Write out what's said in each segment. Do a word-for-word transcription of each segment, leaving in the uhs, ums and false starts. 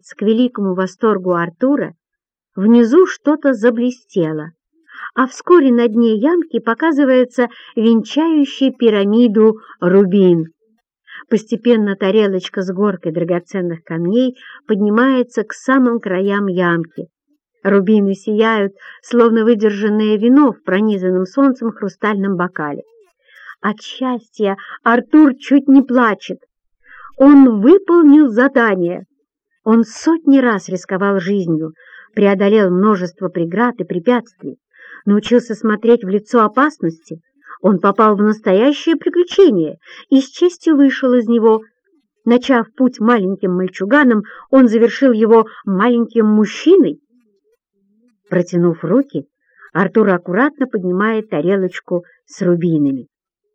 Наконец, к великому восторгу Артура, внизу что-то заблестело, а вскоре на дне ямки показывается венчающий пирамиду рубин. Постепенно тарелочка с горкой драгоценных камней поднимается к самым краям ямки. Рубины сияют, словно выдержанное вино в пронизанном солнцем хрустальном бокале. От счастья Артур чуть не плачет. Он выполнил задание. Он сотни раз рисковал жизнью, преодолел множество преград и препятствий, научился смотреть в лицо опасности. Он попал в настоящее приключение и с честью вышел из него. Начав путь маленьким мальчуганом, он завершил его маленьким мужчиной. Протянув руки, Артур аккуратно поднимает тарелочку с рубинами.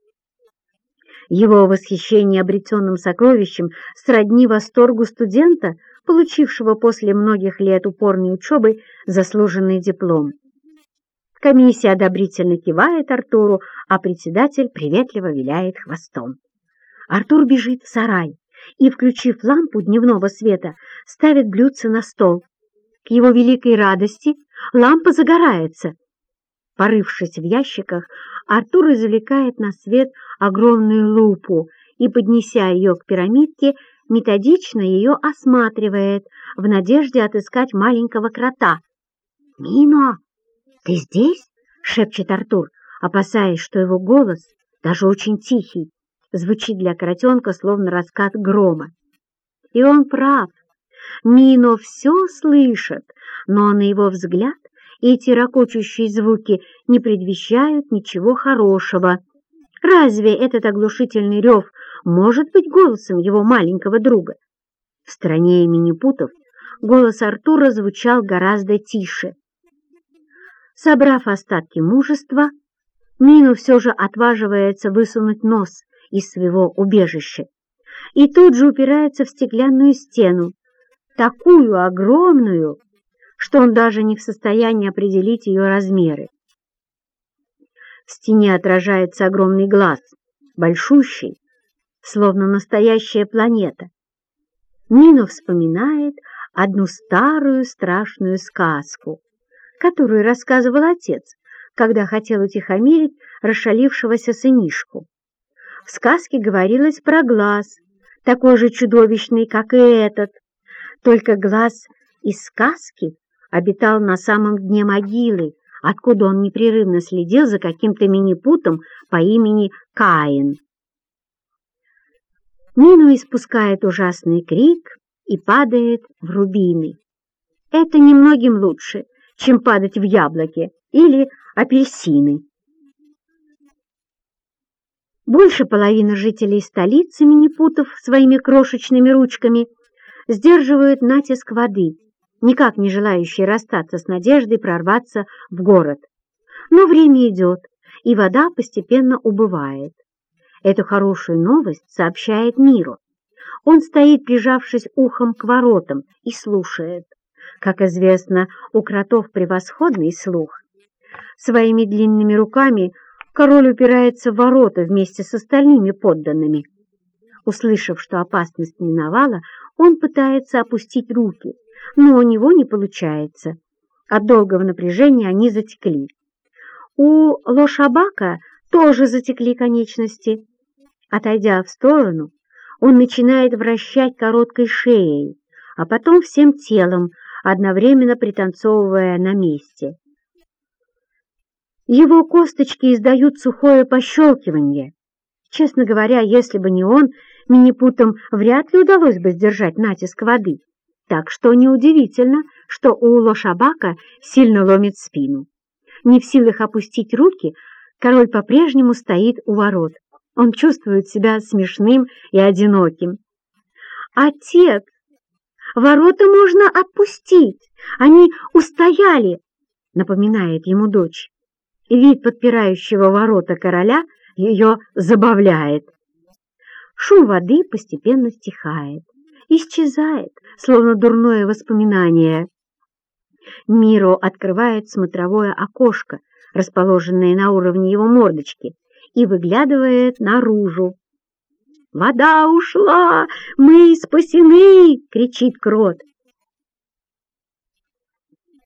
Его восхищение обретенным сокровищем сродни восторгу студента, получившего после многих лет упорной учебы заслуженный диплом. Комиссия одобрительно кивает Артуру, а председатель приветливо виляет хвостом. Артур бежит в сарай и, включив лампу дневного света, ставит блюдце на стол. К его великой радости лампа загорается. Порывшись в ящиках, Артур извлекает на свет огромную лупу и, поднеся ее к пирамидке, методично ее осматривает в надежде отыскать маленького крота. «Мино, ты здесь?» — шепчет Артур, опасаясь, что его голос, даже очень тихий, звучит для кротенка словно раскат грома. И он прав. Мино все слышит, но, на его взгляд, эти ракочущие звуки не предвещают ничего хорошего. Разве этот оглушительный рев может быть голосом его маленького друга? В стране минипутов голос Артура звучал гораздо тише. Собрав остатки мужества, Мино все же отваживается высунуть нос из своего убежища и тут же упирается в стеклянную стену, такую огромную, что он даже не в состоянии определить ее размеры. В стене отражается огромный глаз, большущий, словно настоящая планета. Мино вспоминает одну старую страшную сказку, которую рассказывал отец, когда хотел утихомирить расшалившегося сынишку. В сказке говорилось про глаз, такой же чудовищный, как и этот, только глаз из сказки обитал на самом дне могилы, откуда он непрерывно следил за каким-то минипутом по имени Каин. Мино испускает ужасный крик и падает в рубины. Это немногим лучше, чем падать в яблоки или апельсины. Больше половины жителей столицы минипутов своими крошечными ручками сдерживают натиск воды, никак не желающие расстаться с надеждой прорваться в город. Но время идет, и вода постепенно убывает. Эту хорошую новость сообщает Миро. Он стоит, прижавшись ухом к воротам, и слушает. Как известно, у кротов превосходный слух. Своими длинными руками король упирается в ворота вместе с остальными подданными. Услышав, что опасность миновала, он пытается опустить руки, но у него не получается. От долгого напряжения они затекли. У Лошабака тоже затекли конечности. Отойдя в сторону, он начинает вращать короткой шеей, а потом всем телом, одновременно пританцовывая на месте. Его косточки издают сухое пощелкивание. Честно говоря, если бы не он, минипутам вряд ли удалось бы сдержать натиск воды. Так что неудивительно, что у Лошабака сильно ломит спину. Не в силах опустить руки, король по-прежнему стоит у ворот. Он чувствует себя смешным и одиноким. «Отец, ворота можно отпустить, они устояли», — напоминает ему дочь. Вид подпирающего ворота короля ее забавляет. Шум воды постепенно стихает, исчезает, словно дурное воспоминание. Миро открывает смотровое окошко, расположенное на уровне его мордочки, и выглядывает наружу. «Вода ушла! Мы спасены!» — кричит крот.